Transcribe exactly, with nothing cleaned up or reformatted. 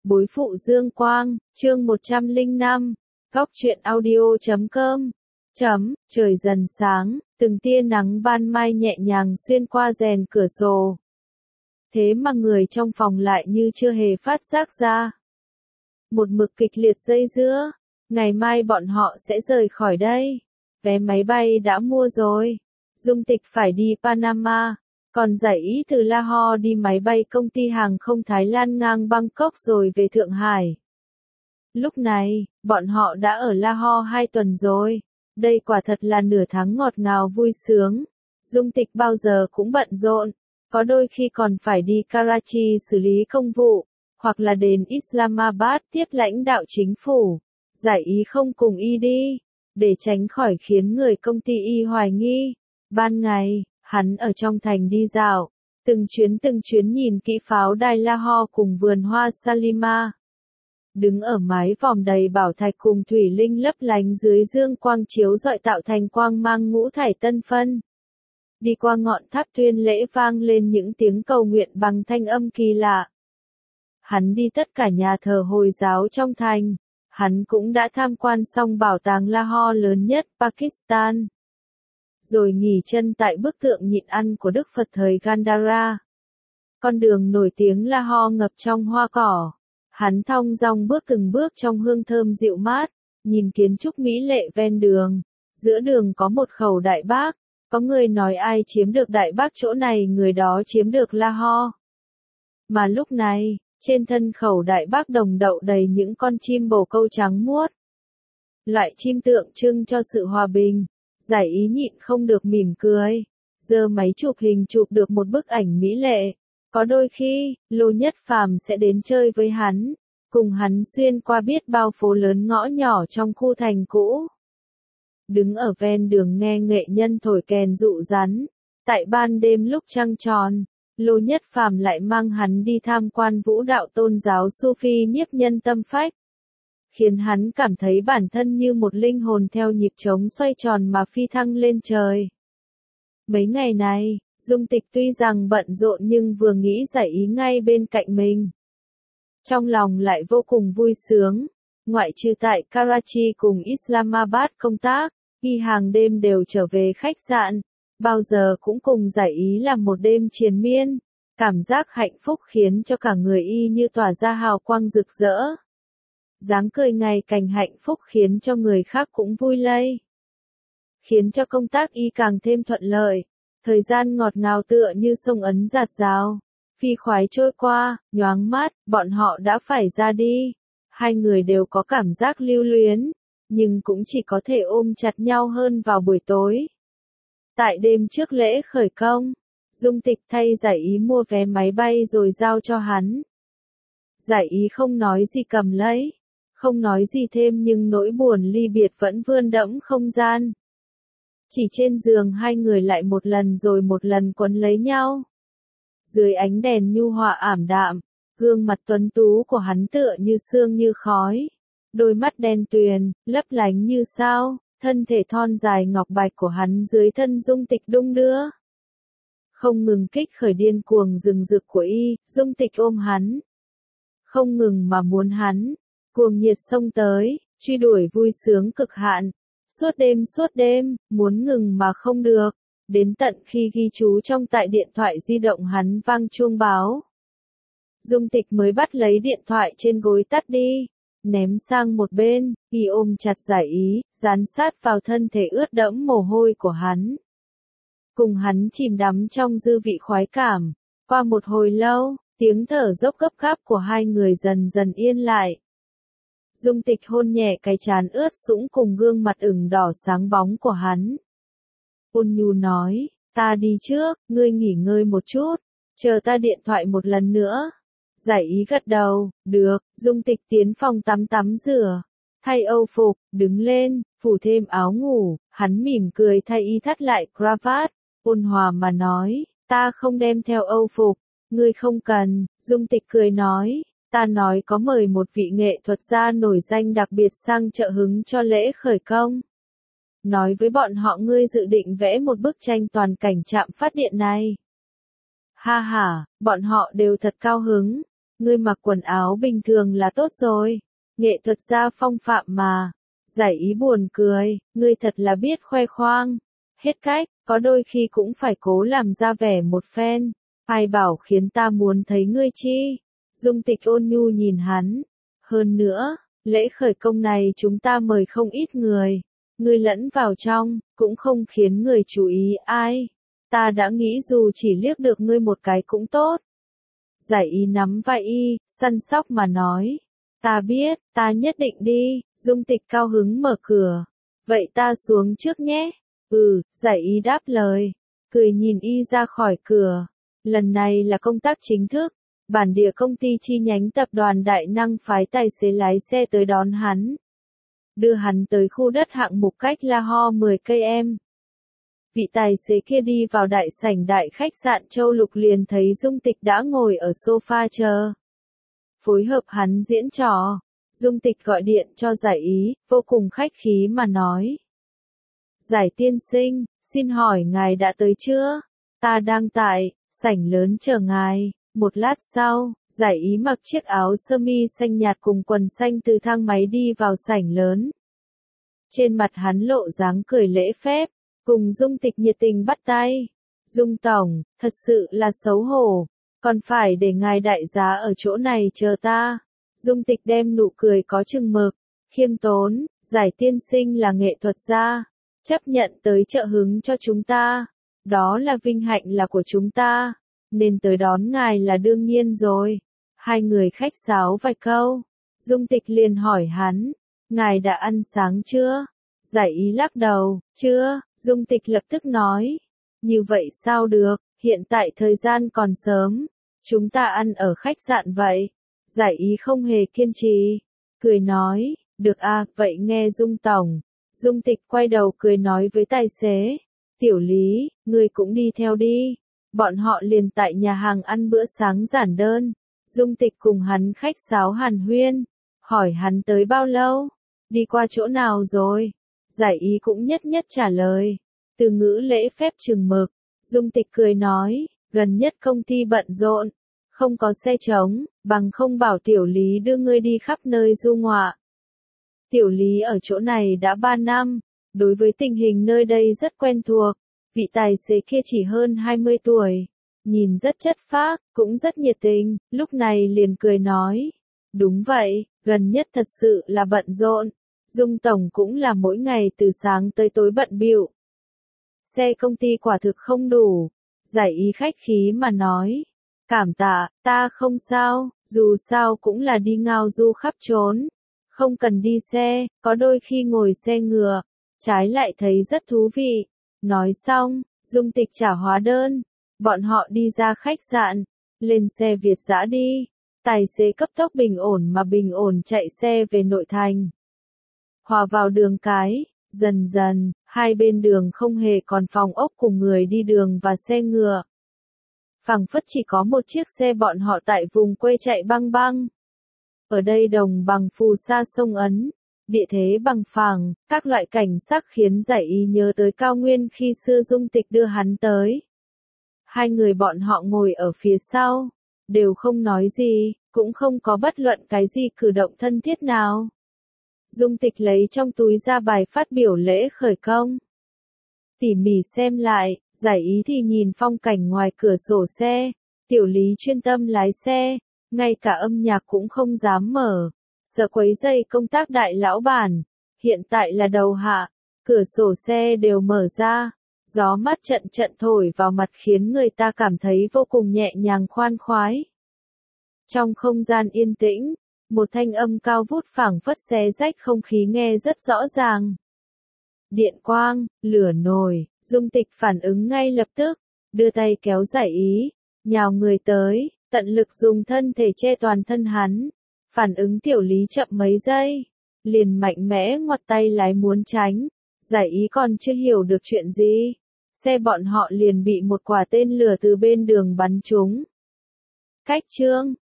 Bối phụ Dương Quang, chương một trăm lẻ năm, góc truyện audio chấm com. Chấm, trời dần sáng, từng tia nắng ban mai nhẹ nhàng xuyên qua rèn cửa sổ. Thế mà người trong phòng lại như chưa hề phát giác ra. Một mực kịch liệt dây dưa, ngày mai bọn họ sẽ rời khỏi đây. Vé máy bay đã mua rồi. Dung Tịch phải đi Panama, còn Giải Ý từ Lahore đi máy bay công ty hàng không Thái Lan ngang Bangkok rồi về Thượng Hải. Lúc này, bọn họ đã ở Lahore hai tuần rồi. Đây quả thật là nửa tháng ngọt ngào vui sướng. Dung Tịch bao giờ cũng bận rộn, có đôi khi còn phải đi Karachi xử lý công vụ, hoặc là đến Islamabad tiếp lãnh đạo chính phủ. Giải Ý không cùng y đi, để tránh khỏi khiến người công ty y hoài nghi. Ban ngày, hắn ở trong thành đi dạo, từng chuyến từng chuyến nhìn kỹ pháo đài Lahore cùng vườn hoa Salima. Đứng ở mái vòm đầy bảo thạch cùng thủy linh lấp lánh dưới dương quang chiếu rọi tạo thành quang mang ngũ thải tân phân. Đi qua ngọn tháp tuyên lễ vang lên những tiếng cầu nguyện bằng thanh âm kỳ lạ. Hắn đi tất cả nhà thờ Hồi giáo trong thành. Hắn cũng đã tham quan xong bảo tàng Lahore lớn nhất Pakistan. Rồi nghỉ chân tại bức tượng nhịn ăn của Đức Phật thời Gandhara. Con đường nổi tiếng Lahore ngập trong hoa cỏ. Hắn thong dong bước từng bước trong hương thơm dịu mát, nhìn kiến trúc mỹ lệ ven đường. Giữa đường có một khẩu Đại Bác, có người nói ai chiếm được Đại Bác chỗ này người đó chiếm được Lahore. Mà lúc này, trên thân khẩu Đại Bác đồng đậu đầy những con chim bồ câu trắng muốt. Loại chim tượng trưng cho sự hòa bình. Giải Ý nhịn không được mỉm cười, giơ máy chụp hình chụp được một bức ảnh mỹ lệ. Có đôi khi, Lô Nhất Phàm sẽ đến chơi với hắn, cùng hắn xuyên qua biết bao phố lớn ngõ nhỏ trong khu thành cũ. Đứng ở ven đường nghe nghệ nhân thổi kèn dụ rắn, tại ban đêm lúc trăng tròn, Lô Nhất Phàm lại mang hắn đi tham quan vũ đạo tôn giáo Sufi nhiếp nhân tâm phách. Khiến hắn cảm thấy bản thân như một linh hồn theo nhịp trống xoay tròn mà phi thăng lên trời. Mấy ngày này, Dung Tịch tuy rằng bận rộn nhưng vừa nghĩ Giải Ý ngay bên cạnh mình. Trong lòng lại vô cùng vui sướng, ngoại trừ tại Karachi cùng Islamabad công tác, y hàng đêm đều trở về khách sạn, bao giờ cũng cùng Giải Ý làm một đêm triền miên. Cảm giác hạnh phúc khiến cho cả người y như tỏa ra hào quang rực rỡ. Dáng cười ngày càng hạnh phúc khiến cho người khác cũng vui lây. Khiến cho công tác y càng thêm thuận lợi. Thời gian ngọt ngào tựa như sông ấn dạt dào. Phi khoái trôi qua, nhoáng mát, bọn họ đã phải ra đi. Hai người đều có cảm giác lưu luyến, nhưng cũng chỉ có thể ôm chặt nhau hơn vào buổi tối. Tại đêm trước lễ khởi công, Dung Tịch thay Giải Ý mua vé máy bay rồi giao cho hắn. Giải Ý không nói gì cầm lấy. Không nói gì thêm nhưng nỗi buồn ly biệt vẫn vươn đẫm không gian. Chỉ trên giường hai người lại một lần rồi một lần quấn lấy nhau. Dưới ánh đèn nhu hòa ảm đạm, gương mặt tuấn tú của hắn tựa như sương như khói. Đôi mắt đen tuyền, lấp lánh như sao, thân thể thon dài ngọc bạch của hắn dưới thân Dung Tịch đung đưa. Không ngừng kích khởi điên cuồng rừng rực của y, Dung Tịch ôm hắn. Không ngừng mà muốn hắn. Cuồng nhiệt xông tới, truy đuổi vui sướng cực hạn. Suốt đêm suốt đêm, muốn ngừng mà không được. Đến tận khi ghi chú trong tại điện thoại di động hắn vang chuông báo. Dung Tịch mới bắt lấy điện thoại trên gối tắt đi. Ném sang một bên, y ôm chặt Giải Ý, dán sát vào thân thể ướt đẫm mồ hôi của hắn. Cùng hắn chìm đắm trong dư vị khoái cảm. Qua một hồi lâu, tiếng thở dốc gấp gáp của hai người dần dần yên lại. Dung Tịch hôn nhẹ cái trán ướt sũng cùng gương mặt ửng đỏ sáng bóng của hắn. Ôn nhu nói, ta đi trước, ngươi nghỉ ngơi một chút, chờ ta điện thoại một lần nữa. Giải Ý gật đầu, được. Dung Tịch tiến phòng tắm tắm rửa, thay âu phục, đứng lên, phủ thêm áo ngủ, hắn mỉm cười thay y thắt lại cravat, ôn hòa mà nói, ta không đem theo âu phục, ngươi không cần. Dung Tịch cười nói, ta nói có mời một vị nghệ thuật gia nổi danh đặc biệt sang trợ hứng cho lễ khởi công. Nói với bọn họ ngươi dự định vẽ một bức tranh toàn cảnh trạm phát điện này. Ha ha, bọn họ đều thật cao hứng. Ngươi mặc quần áo bình thường là tốt rồi. Nghệ thuật gia phong phạm mà. Giải ý buồn cười, ngươi thật là biết khoe khoang. Hết cách, có đôi khi cũng phải cố làm ra vẻ một phen. Ai bảo khiến ta muốn thấy ngươi chi? Dung Tịch ôn nhu nhìn hắn. Hơn nữa, lễ khởi công này chúng ta mời không ít người. Ngươi lẫn vào trong, cũng không khiến người chú ý ai. Ta đã nghĩ dù chỉ liếc được ngươi một cái cũng tốt. Giải ý nắm vai y, săn sóc mà nói. Ta biết, ta nhất định đi. Dung Tịch cao hứng mở cửa. Vậy ta xuống trước nhé. Ừ, giải ý đáp lời. Cười nhìn y ra khỏi cửa. Lần này là công tác chính thức. Bản địa công ty chi nhánh tập đoàn Đại Năng phái tài xế lái xe tới đón hắn. Đưa hắn tới khu đất hạng mục cách Lahore mười cây số. Vị tài xế kia đi vào đại sảnh đại khách sạn Châu Lục liền thấy Dung Tịch đã ngồi ở sofa chờ. Phối hợp hắn diễn trò. Dung Tịch gọi điện cho Giải ý, vô cùng khách khí mà nói. Giải tiên sinh, xin hỏi ngài đã tới chưa? Ta đang tại sảnh lớn chờ ngài. Một lát sau, Giải ý mặc chiếc áo sơ mi xanh nhạt cùng quần xanh từ thang máy đi vào sảnh lớn. Trên mặt hắn lộ dáng cười lễ phép, cùng Dung Tịch nhiệt tình bắt tay. Dung tổng, thật sự là xấu hổ, còn phải để ngài đại giá ở chỗ này chờ ta. Dung Tịch đem nụ cười có chừng mực, khiêm tốn, Giải tiên sinh là nghệ thuật gia, chấp nhận tới trợ hứng cho chúng ta. Đó là vinh hạnh là của chúng ta. Nên tới đón ngài là đương nhiên rồi. Hai người khách sáo vài câu. Dung Tịch liền hỏi hắn. Ngài đã ăn sáng chưa? Giải ý lắc đầu. Chưa. Dung Tịch lập tức nói. Như vậy sao được, hiện tại thời gian còn sớm. Chúng ta ăn ở khách sạn vậy. Giải ý không hề kiên trì. Cười nói. Được à, vậy nghe Dung tổng. Dung Tịch quay đầu cười nói với tài xế. Tiểu Lý, ngươi cũng đi theo đi. Bọn họ liền tại nhà hàng ăn bữa sáng giản đơn. Dung Tịch cùng hắn khách sáo hàn huyên. Hỏi hắn tới bao lâu? Đi qua chỗ nào rồi? Giải ý cũng nhất nhất trả lời. Từ ngữ lễ phép chừng mực. Dung Tịch cười nói. Gần nhất công ty bận rộn. Không có xe trống. Bằng không bảo Tiểu Lý đưa ngươi đi khắp nơi du ngoạ. Tiểu Lý ở chỗ này đã ba năm. Đối với tình hình nơi đây rất quen thuộc. Vị tài xế kia chỉ hơn hai mươi tuổi, nhìn rất chất phác, cũng rất nhiệt tình, lúc này liền cười nói. Đúng vậy, gần nhất thật sự là bận rộn. Dung tổng cũng là mỗi ngày từ sáng tới tối bận bịu. Xe công ty quả thực không đủ. Giải ý khách khí mà nói. Cảm tạ, ta không sao, dù sao cũng là đi ngao du khắp trốn. Không cần đi xe, có đôi khi ngồi xe ngựa, trái lại thấy rất thú vị. Nói xong, Dung Tịch trả hóa đơn. Bọn họ đi ra khách sạn, lên xe Việt dã đi. Tài xế cấp tốc bình ổn mà bình ổn chạy xe về nội thành. Hòa vào đường cái, dần dần, hai bên đường không hề còn phòng ốc cùng người đi đường và xe ngựa. Phảng phất chỉ có một chiếc xe bọn họ tại vùng quê chạy băng băng. Ở đây đồng bằng phù sa sông Ấn. Địa thế bằng phẳng, các loại cảnh sắc khiến Giải ý nhớ tới cao nguyên khi xưa Dung Tịch đưa hắn tới. Hai người bọn họ ngồi ở phía sau, đều không nói gì, cũng không có bất luận cái gì cử động thân thiết nào. Dung Tịch lấy trong túi ra bài phát biểu lễ khởi công. Tỉ mỉ xem lại, Giải ý thì nhìn phong cảnh ngoài cửa sổ xe, Tiểu Lý chuyên tâm lái xe, ngay cả âm nhạc cũng không dám mở. Sợ quấy rầy công tác đại lão bản. Hiện tại là đầu hạ, cửa sổ xe đều mở ra, gió mát trận trận thổi vào mặt khiến người ta cảm thấy vô cùng nhẹ nhàng khoan khoái. Trong không gian yên tĩnh, một thanh âm cao vút phảng phất xé rách không khí nghe rất rõ ràng. Điện quang, lửa nổi, Dung Tịch phản ứng ngay lập tức, đưa tay kéo Giải ý, nhào người tới, tận lực dùng thân thể che toàn thân hắn. Phản ứng Tiểu Lý chậm mấy giây, liền mạnh mẽ ngoặt tay lái muốn tránh. Giải ý còn chưa hiểu được chuyện gì, xe bọn họ liền bị một quả tên lửa từ bên đường bắn trúng. Cách chương